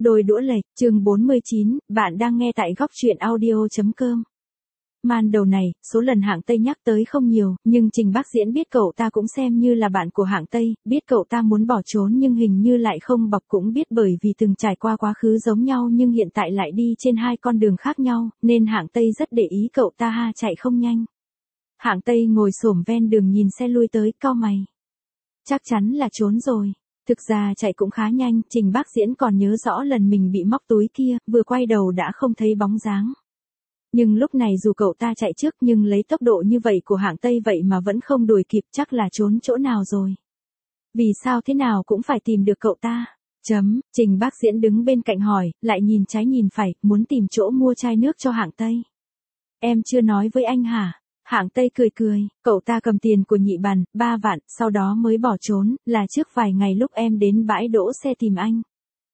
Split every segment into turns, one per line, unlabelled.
Đôi đũa lệch, chương 49, bạn đang nghe tại góc truyện audio.com. Màn đầu này, số lần Hạng Tây nhắc tới không nhiều, nhưng Trình Bác Diễn biết cậu ta cũng xem như là bạn của Hạng Tây, biết cậu ta muốn bỏ trốn nhưng hình như lại không bọc, cũng biết bởi vì từng trải qua quá khứ giống nhau nhưng hiện tại lại đi trên hai con đường khác nhau, nên Hạng Tây rất để ý cậu ta chạy không nhanh. Hạng Tây ngồi xổm ven đường nhìn xe lui tới, cau mày. Chắc chắn là trốn rồi. Thực ra chạy cũng khá nhanh, Trình Bác Diễn còn nhớ rõ lần mình bị móc túi kia, vừa quay đầu đã không thấy bóng dáng. Nhưng lúc này dù cậu ta chạy trước nhưng lấy tốc độ như vậy của Hạng Tây vậy mà vẫn không đuổi kịp, chắc là trốn chỗ nào rồi. Vì sao thế nào cũng phải tìm được cậu ta. Trình Bác Diễn đứng bên cạnh hỏi, lại nhìn trái nhìn phải, muốn tìm chỗ mua chai nước cho Hạng Tây. Em chưa nói với anh hả? Hạng Tây cười, cậu ta cầm tiền của Nhị Bằn, 3 vạn, sau đó mới bỏ trốn, là trước vài ngày lúc em đến bãi đỗ xe tìm anh.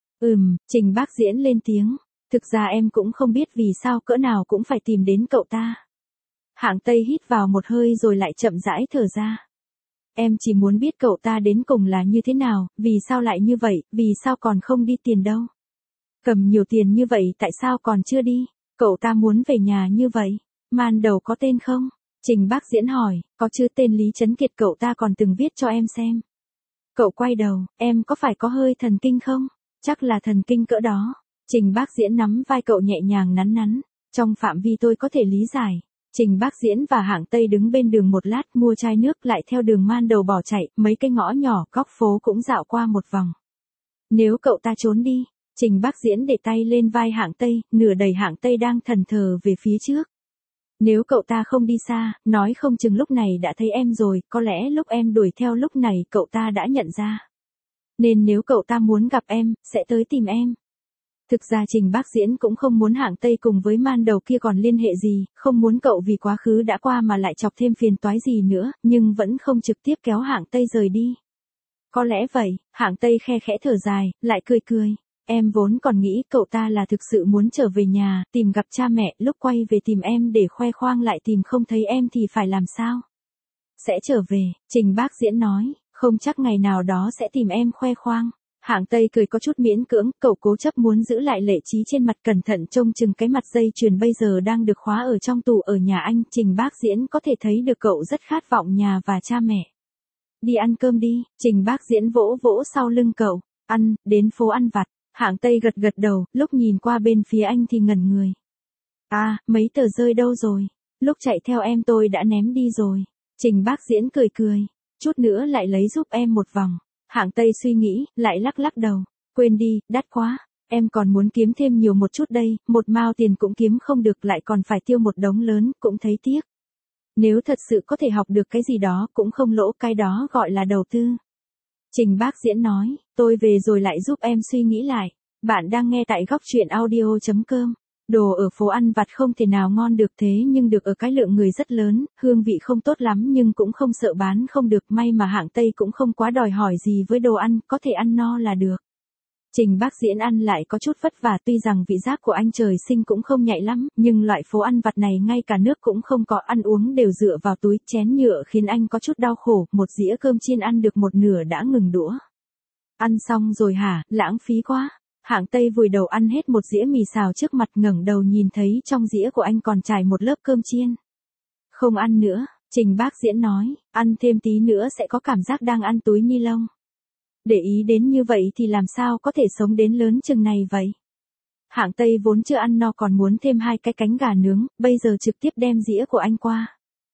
Trình Bác Diễn lên tiếng, thực ra em cũng không biết vì sao cỡ nào cũng phải tìm đến cậu ta. Hạng Tây hít vào một hơi rồi lại chậm rãi thở ra. Em chỉ muốn biết cậu ta đến cùng là như thế nào, vì sao lại như vậy, vì sao còn không đi tiền đâu. Cầm nhiều tiền như vậy tại sao còn chưa đi, cậu ta muốn về nhà như vậy. Màn đầu có tên không? Trình Bác Diễn hỏi, có chứ, tên Lý Trấn Kiệt, cậu ta còn từng viết cho em xem. Cậu quay đầu, em có phải có hơi thần kinh không? Chắc là thần kinh cỡ đó. Trình Bác Diễn nắm vai cậu nhẹ nhàng nắn. Trong phạm vi tôi có thể lý giải. Trình Bác Diễn và Hạng Tây đứng bên đường một lát mua chai nước, lại theo đường man đầu bỏ chạy, mấy cái ngõ nhỏ, góc phố cũng dạo qua một vòng. Nếu cậu ta trốn đi, Trình Bác Diễn để tay lên vai Hạng Tây, nửa đẩy Hạng Tây đang thẫn thờ về phía trước. Nếu cậu ta không đi xa, nói không chừng lúc này đã thấy em rồi, có lẽ lúc em đuổi theo lúc này cậu ta đã nhận ra. Nên nếu cậu ta muốn gặp em, sẽ tới tìm em. Thực ra Trình Bác Diễn cũng không muốn Hạng Tây cùng với man đầu kia còn liên hệ gì, không muốn cậu vì quá khứ đã qua mà lại chọc thêm phiền toái gì nữa, nhưng vẫn không trực tiếp kéo Hạng Tây rời đi. Có lẽ vậy, Hạng Tây khe khẽ thở dài, lại cười. Em vốn còn nghĩ cậu ta là thực sự muốn trở về nhà, tìm gặp cha mẹ, lúc quay về tìm em để khoe khoang lại tìm không thấy em thì phải làm sao? Sẽ trở về, Trình Bác Diễn nói, không chắc ngày nào đó sẽ tìm em khoe khoang. Hạng Tây cười có chút miễn cưỡng, cậu cố chấp muốn giữ lại lệ trí trên mặt, cẩn thận trông chừng cái mặt dây chuyền bây giờ đang được khóa ở trong tủ ở nhà anh. Trình Bác Diễn có thể thấy được cậu rất khát vọng nhà và cha mẹ. Đi ăn cơm đi, Trình Bác Diễn vỗ sau lưng cậu, đến phố ăn vặt. Hạng Tây gật đầu, lúc nhìn qua bên phía anh thì ngẩn người. Mấy tờ rơi đâu rồi? Lúc chạy theo em tôi đã ném đi rồi. Trình Bác Diễn cười. Chút nữa lại lấy giúp em một vòng. Hạng Tây suy nghĩ, lại lắc đầu. Quên đi, đắt quá. Em còn muốn kiếm thêm nhiều một chút đây, một mao tiền cũng kiếm không được, lại còn phải tiêu một đống lớn, cũng thấy tiếc. Nếu thật sự có thể học được cái gì đó cũng không lỗ, cái đó gọi là đầu tư. Trình Bác Diễn nói, tôi về rồi lại giúp em suy nghĩ lại. Bạn đang nghe tại góc truyện audio.com. Đồ ở phố ăn vặt không thể nào ngon được, thế nhưng được ở cái lượng người rất lớn, hương vị không tốt lắm nhưng cũng không sợ bán không được, may mà Hạng Tây cũng không quá đòi hỏi gì với đồ ăn, có thể ăn no là được. Trình Bác Diễn ăn lại có chút vất vả, tuy rằng vị giác của anh trời sinh cũng không nhạy lắm, nhưng loại phố ăn vặt này ngay cả nước cũng không có, ăn uống đều dựa vào túi chén nhựa khiến anh có chút đau khổ, một dĩa cơm chiên ăn được một nửa đã ngừng đũa. Ăn xong rồi hả, lãng phí quá. Hạng Tây vùi đầu ăn hết một dĩa mì xào trước mặt, ngẩng đầu nhìn thấy trong dĩa của anh còn trải một lớp cơm chiên. Không ăn nữa, Trình Bác Diễn nói, ăn thêm tí nữa sẽ có cảm giác đang ăn túi ni lông. Để ý đến như vậy thì làm sao có thể sống đến lớn chừng này vậy? Hạng Tây vốn chưa ăn no còn muốn thêm 2 cái cánh gà nướng, bây giờ trực tiếp đem dĩa của anh qua.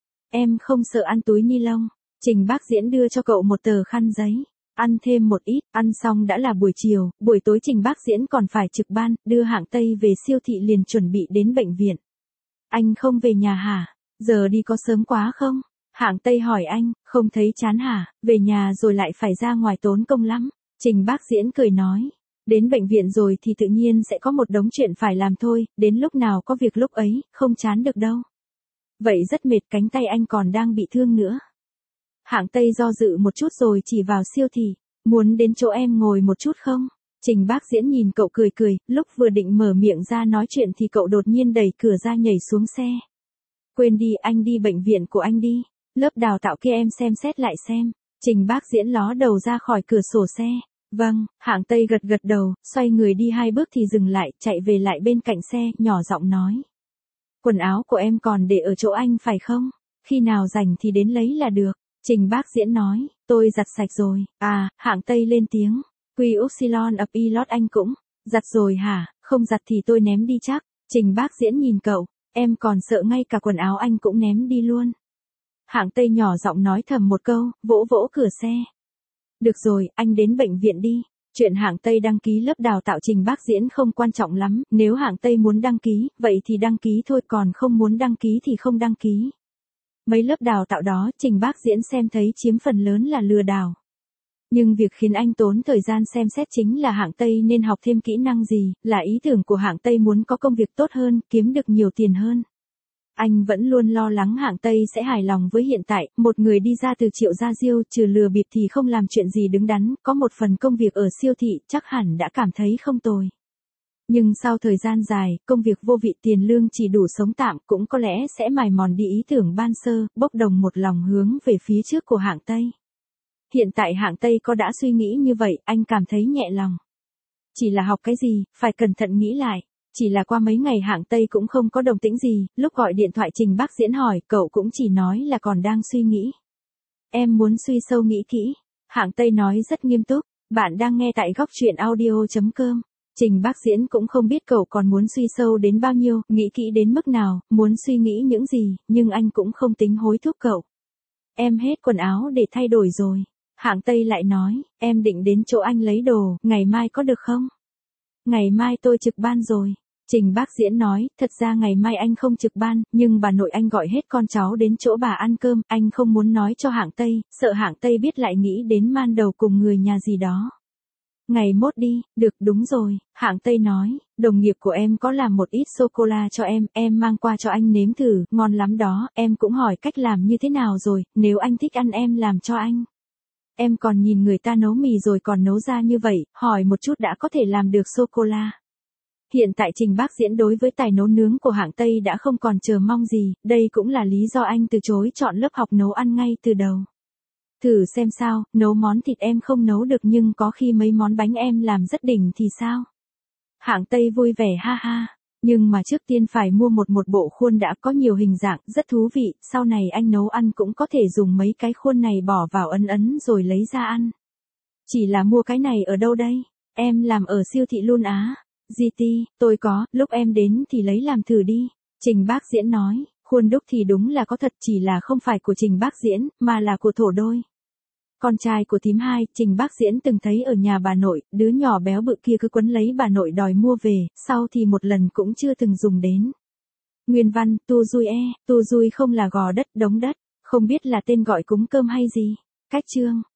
Em không sợ ăn túi ni lông. Trình Bác Diễn đưa cho cậu một tờ khăn giấy. Ăn thêm một ít, ăn xong đã là buổi chiều, buổi tối Trình Bác Diễn còn phải trực ban, đưa Hạng Tây về siêu thị liền chuẩn bị đến bệnh viện. Anh không về nhà hả? Giờ đi có sớm quá không? Hạng Tây hỏi anh, không thấy chán hả? Về nhà rồi lại phải ra ngoài tốn công lắm. Trình Bác Diễn cười nói, đến bệnh viện rồi thì tự nhiên sẽ có một đống chuyện phải làm thôi, đến lúc nào có việc lúc ấy, không chán được đâu. Vậy rất mệt, cánh tay anh còn đang bị thương nữa. Hạng Tây do dự một chút rồi chỉ vào siêu thị, muốn đến chỗ em ngồi một chút không? Trình Bác Diễn nhìn cậu cười, lúc vừa định mở miệng ra nói chuyện thì cậu đột nhiên đẩy cửa ra nhảy xuống xe. Quên đi, anh đi bệnh viện của anh đi, lớp đào tạo kia em xem xét lại xem. Trình Bác Diễn ló đầu ra khỏi cửa sổ xe, Vâng, Hạng Tây gật gật đầu, xoay người đi 2 bước thì dừng lại, chạy về lại bên cạnh xe, nhỏ giọng nói. Quần áo của em còn để ở chỗ anh phải không? Khi nào rảnh thì đến lấy là được. Trình Bác Diễn nói, tôi giặt sạch rồi. À, Hạng Tây lên tiếng. Quy Upsilon of Pilot anh cũng. Giặt rồi hả? Không giặt thì tôi ném đi chắc. Trình Bác Diễn nhìn cậu, em còn sợ ngay cả quần áo anh cũng ném đi luôn. Hạng Tây nhỏ giọng nói thầm một câu, vỗ vỗ cửa xe. Được rồi, anh đến bệnh viện đi. Chuyện Hạng Tây đăng ký lớp đào tạo Trình Bác Diễn không quan trọng lắm, nếu Hạng Tây muốn đăng ký, vậy thì đăng ký thôi, còn không muốn đăng ký thì không đăng ký. Mấy lớp đào tạo đó, Trình Bác Diễn xem thấy chiếm phần lớn là lừa đảo. Nhưng việc khiến anh tốn thời gian xem xét chính là Hạng Tây nên học thêm kỹ năng gì, là ý tưởng của Hạng Tây muốn có công việc tốt hơn, kiếm được nhiều tiền hơn. Anh vẫn luôn lo lắng Hạng Tây sẽ hài lòng với hiện tại, một người đi ra từ Triệu Gia Diêu trừ lừa bịp thì không làm chuyện gì đứng đắn, có một phần công việc ở siêu thị chắc hẳn đã cảm thấy không tồi. Nhưng sau thời gian dài, công việc vô vị tiền lương chỉ đủ sống tạm cũng có lẽ sẽ mài mòn đi ý tưởng ban sơ, bốc đồng một lòng hướng về phía trước của Hạng Tây. Hiện tại Hạng Tây có đã suy nghĩ như vậy, anh cảm thấy nhẹ lòng. Chỉ là học cái gì, phải cẩn thận nghĩ lại. Chỉ là qua mấy ngày Hạng Tây cũng không có động tĩnh gì, lúc gọi điện thoại Trình Bác Diễn hỏi, cậu cũng chỉ nói là còn đang suy nghĩ. Em muốn suy sâu nghĩ kỹ. Hạng Tây nói rất nghiêm túc, bạn đang nghe tại góc truyện audio.com. Trình Bác Diễn cũng không biết cậu còn muốn suy sâu đến bao nhiêu, nghĩ kỹ đến mức nào, muốn suy nghĩ những gì, nhưng anh cũng không tính hối thúc cậu. Em hết quần áo để thay đổi rồi. Hạng Tây lại nói, em định đến chỗ anh lấy đồ, ngày mai có được không? Ngày mai tôi trực ban rồi. Trình Bác Diễn nói, thật ra ngày mai anh không trực ban, nhưng bà nội anh gọi hết con cháu đến chỗ bà ăn cơm, anh không muốn nói cho Hạng Tây, sợ Hạng Tây biết lại nghĩ đến man đầu cùng người nhà gì đó. Ngày mốt đi, được đúng rồi, Hạng Tây nói, đồng nghiệp của em có làm một ít sô-cô-la cho em mang qua cho anh nếm thử, ngon lắm đó, em cũng hỏi cách làm như thế nào rồi, nếu anh thích ăn em làm cho anh. Em còn nhìn người ta nấu mì rồi còn nấu ra như vậy, hỏi một chút đã có thể làm được sô-cô-la. Hiện tại Trình Bác Diễn đối với tài nấu nướng của Hạng Tây đã không còn chờ mong gì, đây cũng là lý do anh từ chối chọn lớp học nấu ăn ngay từ đầu. Thử xem sao, nấu món thịt em không nấu được nhưng có khi mấy món bánh em làm rất đỉnh thì sao? Hạng Tây vui vẻ ha ha, nhưng mà trước tiên phải mua một bộ khuôn đã, có nhiều hình dạng, rất thú vị, sau này anh nấu ăn cũng có thể dùng mấy cái khuôn này bỏ vào ấn rồi lấy ra ăn. Chỉ là mua cái này ở đâu đây? Em làm ở siêu thị luôn á. GT, tôi có, lúc em đến thì lấy làm thử đi. Trình Bác Diễn nói, khuôn đúc thì đúng là có thật, chỉ là không phải của Trình Bác Diễn, mà là của thổ đôi. Con trai của thím hai, Trình Bác Diễn từng thấy ở nhà bà nội, đứa nhỏ béo bự kia cứ quấn lấy bà nội đòi mua về, sau thì một lần cũng chưa từng dùng đến. Nguyên văn, tu dui không là gò đất, đống đất, không biết là tên gọi cúng cơm hay gì. Cách chương.